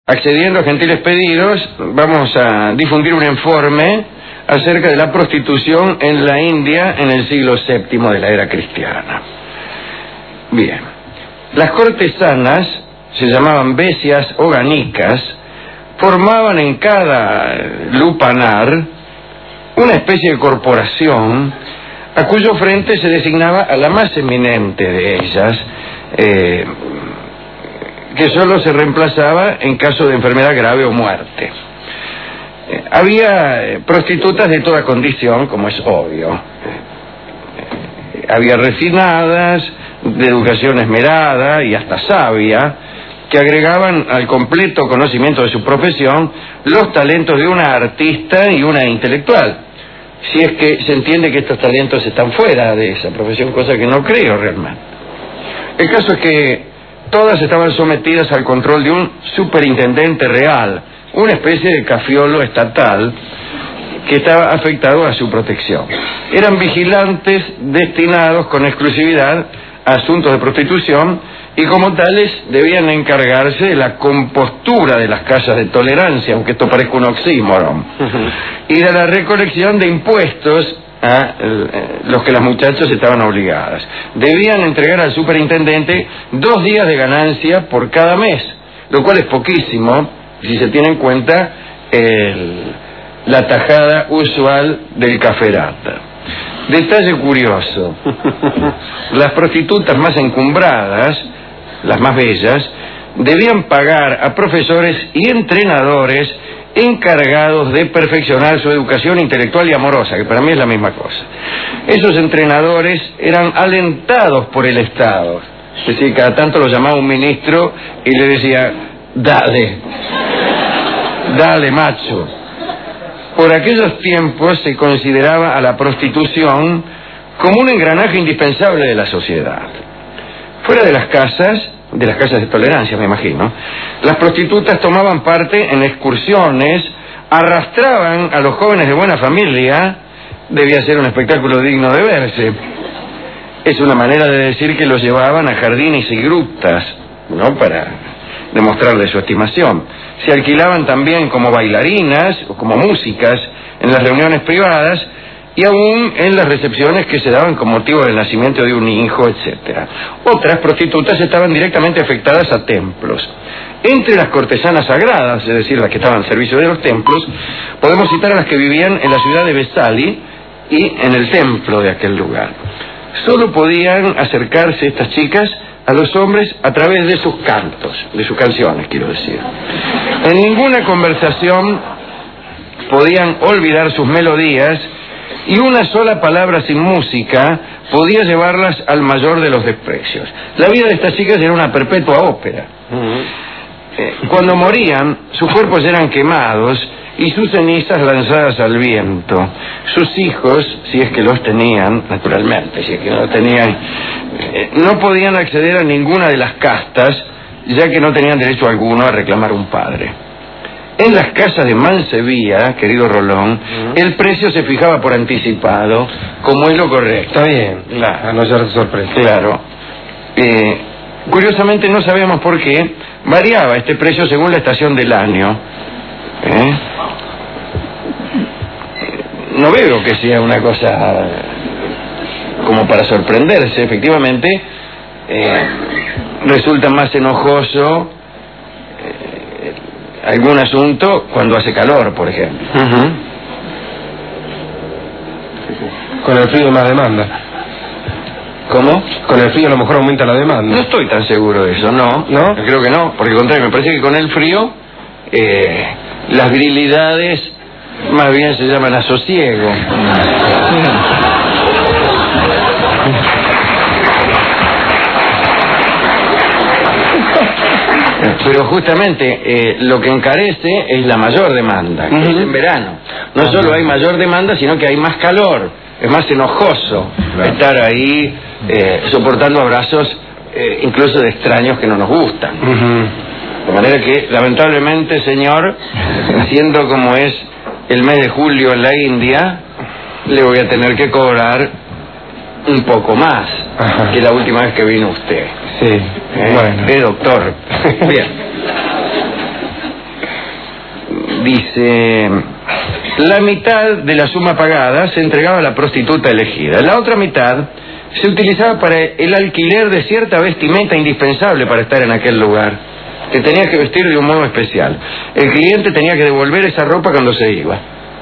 Accediendo a gentiles pedidos, vamos a difundir un informe acerca de la prostitución en la India en el siglo VII de la era cristiana. Bien, las cortesanas, se llamaban bestias o ganicas, formaban en cada lupanar una especie de corporación a cuyo frente se designaba a la más eminente de ellas, que solo se reemplazaba en caso de enfermedad grave o muerte. Había prostitutas de toda condición, como es obvio. Había refinadas, de educación esmerada y hasta sabia, que agregaban al completo conocimiento de su profesión los talentos de una artista y una intelectual. Si es que se entiende que estos talentos están fuera de esa profesión, cosa que no creo realmente. El caso es que todas estaban sometidas al control de un superintendente real, una especie de cafiolo estatal que estaba afectado a su protección. Eran vigilantes destinados con exclusividad a asuntos de prostitución y como tales debían encargarse de la compostura de las casas de tolerancia, aunque esto parezca un oxímoron, y de la recolección de impuestos a los que las muchachas estaban obligadas. Debían entregar al superintendente 2 días de ganancia por cada mes, lo cual es poquísimo si se tiene en cuenta la tajada usual del caferata. Detalle curioso: las prostitutas más encumbradas, las más bellas, debían pagar a profesores y entrenadores encargados de perfeccionar su educación intelectual y amorosa, que para mí es la misma cosa. Esos entrenadores eran alentados por el Estado, es decir, cada tanto lo llamaba un ministro y le decía: dale, dale macho. Por aquellos tiempos se consideraba a la prostitución como un engranaje indispensable de la sociedad. Fuera de las casas de tolerancia, me imagino, las prostitutas tomaban parte en excursiones, arrastraban a los jóvenes de buena familia. Debía ser un espectáculo digno de verse. Es una manera de decir que los llevaban a jardines y grutas, ¿no?, para demostrarles su estimación. Se alquilaban también como bailarinas o como músicas en las reuniones privadas y aún en las recepciones que se daban con motivo del nacimiento de un hijo, etc. Otras prostitutas estaban directamente afectadas a templos. Entre las cortesanas sagradas, es decir, las que estaban al servicio de los templos, podemos citar a las que vivían en la ciudad de Vesali y en el templo de aquel lugar. Solo podían acercarse estas chicas a los hombres a través de sus cantos, de sus canciones, quiero decir. En ninguna conversación podían olvidar sus melodías y una sola palabra sin música podía llevarlas al mayor de los desprecios. La vida de estas chicas era una perpetua ópera. Cuando morían, sus cuerpos eran quemados y sus cenizas lanzadas al viento. Sus hijos, si es que los tenían, naturalmente, si es que no los tenían, no podían acceder a ninguna de las castas, ya que no tenían derecho alguno a reclamar un padre. En las casas de mancebía, querido Rolón, el precio se fijaba por anticipado, como es lo correcto. Está bien, claro. A no ser sorpresa. Claro. Curiosamente, no sabemos por qué, variaba este precio según la estación del año. No veo que sea una cosa como para sorprenderse. Efectivamente, resulta más enojoso algún asunto cuando hace calor, por ejemplo. Con el frío más demanda. ¿Cómo? Con el frío a lo mejor aumenta la demanda. No estoy tan seguro de eso, ¿no? ¿No? Creo que no, porque al contrario, me parece que con el frío las virilidades más bien se llaman asosiego. Pero justamente lo que encarece es la mayor demanda, que es en verano. No solo hay mayor demanda, sino que hay más calor. Es más enojoso estar ahí soportando abrazos incluso de extraños que no nos gustan. De manera que, lamentablemente, señor, siendo como es el mes de julio en la India, le voy a tener que cobrar un poco más que la última vez que vino usted. Sí, bueno. Doctor. Bien. dice: la mitad de la suma pagada se entregaba a la prostituta elegida. La otra mitad se utilizaba para el alquiler de cierta vestimenta indispensable para estar en aquel lugar, que tenías que vestir de un modo especial. El cliente tenía que devolver esa ropa cuando se iba.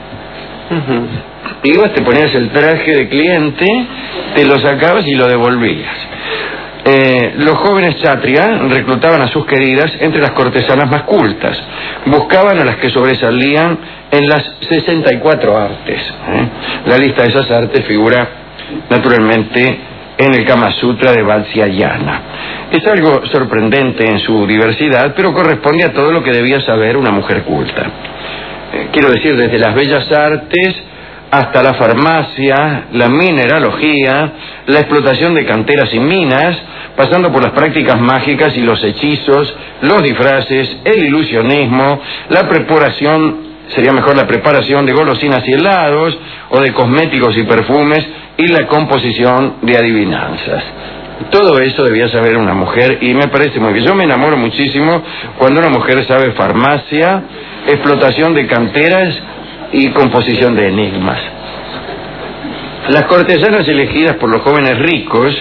Ibas, te ponías el traje de cliente, te lo sacabas y lo devolvías. Los jóvenes chatria reclutaban a sus queridas entre las cortesanas más cultas. Buscaban a las que sobresalían en las 64 artes. La lista de esas artes figura naturalmente en el Kama Sutra de Vatsyayana. Es algo sorprendente en su diversidad, pero corresponde a todo lo que debía saber una mujer culta. Quiero decir, desde las bellas artes hasta la farmacia, la mineralogía, la explotación de canteras y minas, pasando por las prácticas mágicas y los hechizos, los disfraces, el ilusionismo, la preparación de golosinas y helados, o de cosméticos y perfumes, y la composición de adivinanzas. Todo eso debía saber una mujer, y me parece muy bien. Yo me enamoro muchísimo cuando una mujer sabe farmacia, explotación de canteras y composición de enigmas. Las cortesanas elegidas por los jóvenes ricos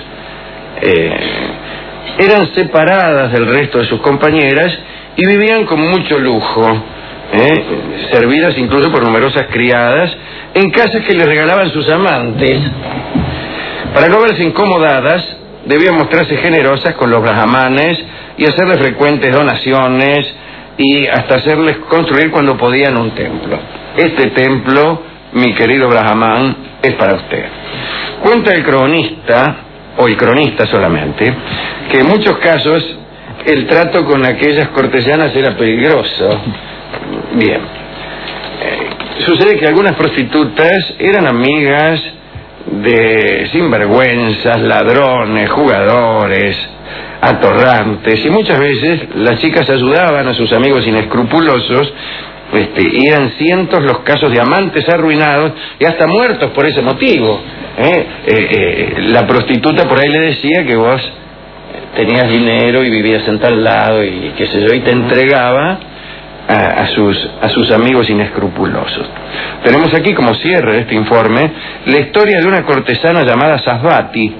eran separadas del resto de sus compañeras y vivían con mucho lujo, servidas incluso por numerosas criadas en casas que les regalaban sus amantes. Para no verse incomodadas, debían mostrarse generosas con los brahmanes y hacerles frecuentes donaciones, y hasta hacerles construir cuando podían un templo. Este templo, mi querido Brahman, es para usted. Cuenta el cronista, o el cronista solamente, que en muchos casos el trato con aquellas cortesanas era peligroso. Bien. Sucede que algunas prostitutas eran amigas de sinvergüenzas, ladrones, jugadores, atorrantes, y muchas veces las chicas ayudaban a sus amigos inescrupulosos, y eran cientos los casos de amantes arruinados y hasta muertos por ese motivo. La prostituta por ahí le decía que vos tenías dinero y vivías en tal lado y qué sé yo, y te entregaba a sus amigos inescrupulosos. Tenemos aquí como cierre de este informe la historia de una cortesana llamada Sasvati.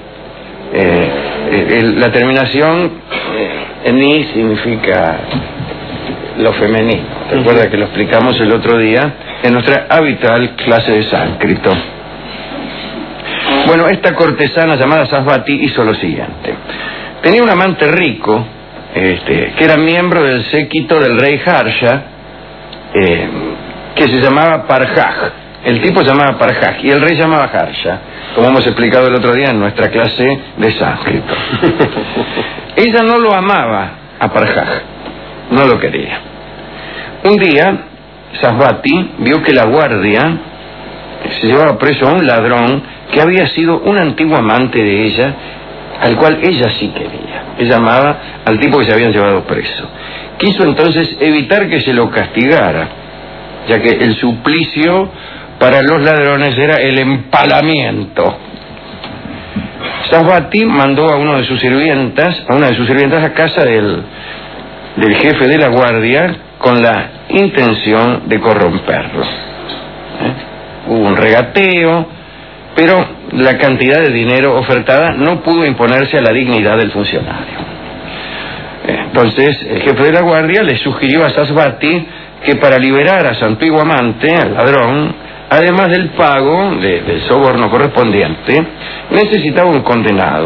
La terminación ni significa lo femenino. Recuerda que lo explicamos el otro día en nuestra habitual clase de sánscrito. Bueno, esta cortesana llamada Sasvati hizo lo siguiente. Tenía un amante rico, que era miembro del séquito del rey Harsha, que se llamaba Parjaj. El tipo se llamaba Parjaj y el rey se llamaba Harsha, como hemos explicado el otro día en nuestra clase de sánscrito. Ella no lo amaba a Parjaj, no lo quería. Un día, Sasvati vio que la guardia se llevaba preso a un ladrón que había sido un antiguo amante de ella, al cual ella sí quería. Ella amaba al tipo que se habían llevado preso. Quiso entonces evitar que se lo castigara, ya que el suplicio para los ladrones era el empalamiento. Sasvati mandó a una de sus sirvientas a casa del jefe de la guardia con la intención de corromperlo. Hubo un regateo, pero la cantidad de dinero ofertada no pudo imponerse a la dignidad del funcionario. Entonces el jefe de la guardia le sugirió a Sasvati que para liberar a su antiguo amante, al ladrón, además del pago del soborno correspondiente, necesitaba un condenado.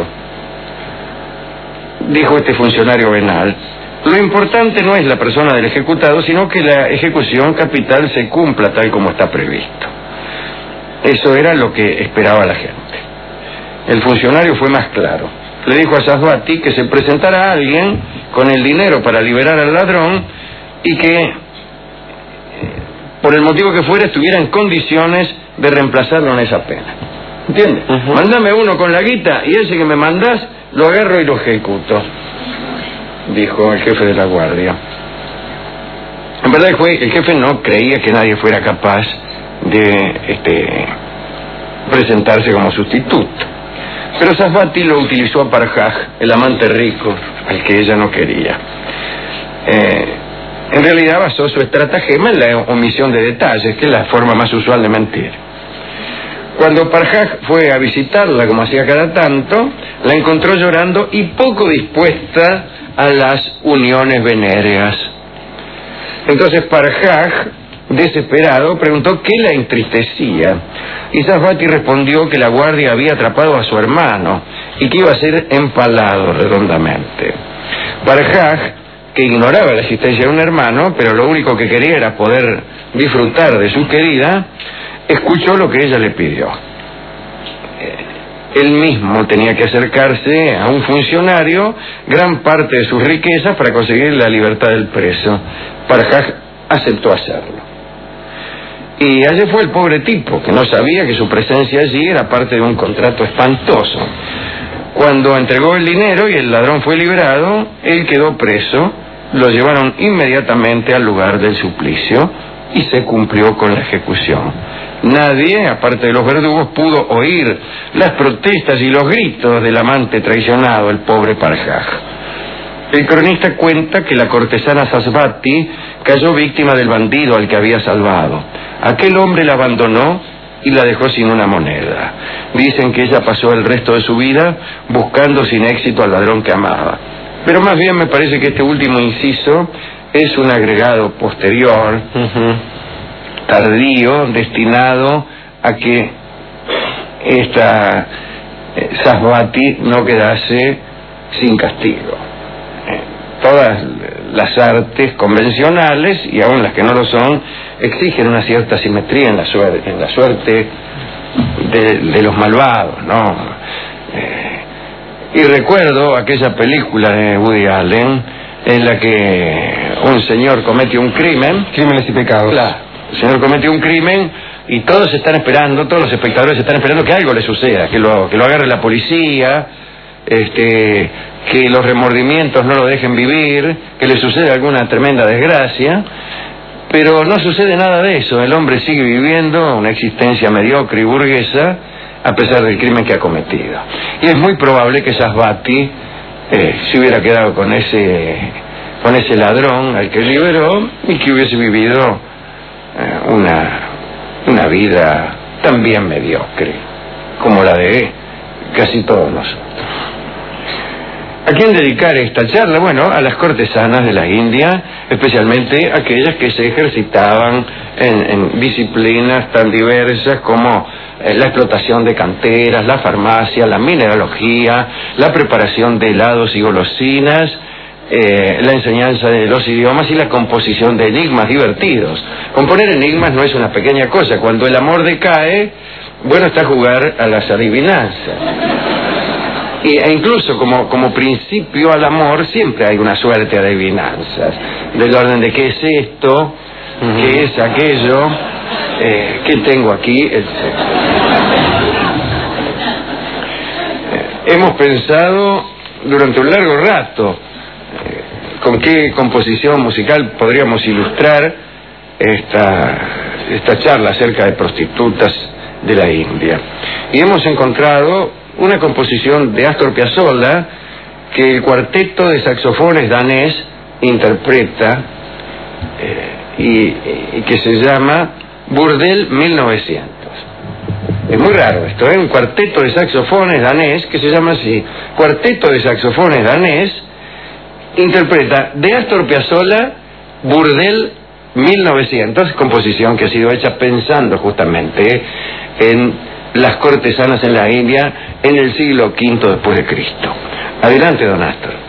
Dijo este funcionario venal: lo importante no es la persona del ejecutado, sino que la ejecución capital se cumpla tal como está previsto. Eso era lo que esperaba la gente. El funcionario fue más claro. Le dijo a Sasvati que se presentara a alguien con el dinero para liberar al ladrón y que, por el motivo que fuera, estuviera en condiciones de reemplazarlo en esa pena. ¿Entiendes? Mándame uno con la guita y ese que me mandás lo agarro y lo ejecuto, dijo el jefe de la guardia. En verdad el jefe no creía que nadie fuera capaz de presentarse como sustituto, pero Sasvati lo utilizó a Parjaj, el amante rico al que ella no quería. En realidad basó su estratagema en la omisión de detalles, que es la forma más usual de mentir. Cuando Farhaj fue a visitarla, como hacía cada tanto, la encontró llorando y poco dispuesta a las uniones venéreas. Entonces Farhaj, desesperado, preguntó qué la entristecía. Y Safwati respondió que la guardia había atrapado a su hermano y que iba a ser empalado redondamente. Farhaj, que ignoraba la existencia de un hermano, pero lo único que quería era poder disfrutar de su querida, escuchó lo que ella le pidió. Él mismo tenía que acercarse a un funcionario gran parte de sus riquezas para conseguir la libertad del preso. Farhaj aceptó hacerlo. Y allí fue el pobre tipo, que no sabía que su presencia allí era parte de un contrato espantoso. Cuando entregó el dinero y el ladrón fue liberado, él quedó preso, lo llevaron inmediatamente al lugar del suplicio y se cumplió con la ejecución. Nadie, aparte de los verdugos, pudo oír las protestas y los gritos del amante traicionado, el pobre Farhaj. El cronista cuenta que la cortesana Safwati cayó víctima del bandido al que había salvado. Aquel hombre la abandonó y la dejó sin una moneda. Dicen que ella pasó el resto de su vida buscando sin éxito al ladrón que amaba. Pero más bien me parece que este último inciso es un agregado posterior, tardío, destinado a que esta Safwati no quedase sin castigo. Todas las artes convencionales, y aún las que no lo son, exigen una cierta simetría en la suerte de los malvados, ¿no? Y recuerdo aquella película de Woody Allen en la que un señor comete un crimen. Crímenes y pecados. Claro, el señor comete un crimen y todos están esperando, todos los espectadores están esperando que algo le suceda, que lo agarre la policía, que los remordimientos no lo dejen vivir, que le suceda alguna tremenda desgracia, pero no sucede nada de eso. El hombre sigue viviendo una existencia mediocre y burguesa a pesar del crimen que ha cometido. Y es muy probable que Safwati se hubiera quedado con ese ladrón al que liberó y que hubiese vivido una vida también mediocre, como la de casi todos nosotros. ¿A quién dedicar esta charla? Bueno, a las cortesanas de la India, especialmente aquellas que se ejercitaban en disciplinas tan diversas como la explotación de canteras, la farmacia, la mineralogía, la preparación de helados y golosinas, la enseñanza de los idiomas y la composición de enigmas divertidos. Componer enigmas no es una pequeña cosa. Cuando el amor decae, bueno, está jugar a las adivinanzas. E incluso como principio al amor siempre hay una suerte de adivinanzas, del orden de qué es esto, qué es aquello, qué tengo aquí, etc. Hemos pensado durante un largo rato con qué composición musical podríamos ilustrar esta charla acerca de prostitutas de la India, y hemos encontrado una composición de Astor Piazzolla que el cuarteto de saxofones danés interpreta y que se llama Burdel 1900. Es muy raro esto, un cuarteto de saxofones danés que se llama así. Cuarteto de saxofones danés interpreta de Astor Piazzolla Burdel 1900, composición que ha sido hecha pensando justamente en las cortesanas en la India en el siglo V después de Cristo. Adelante, don Astor.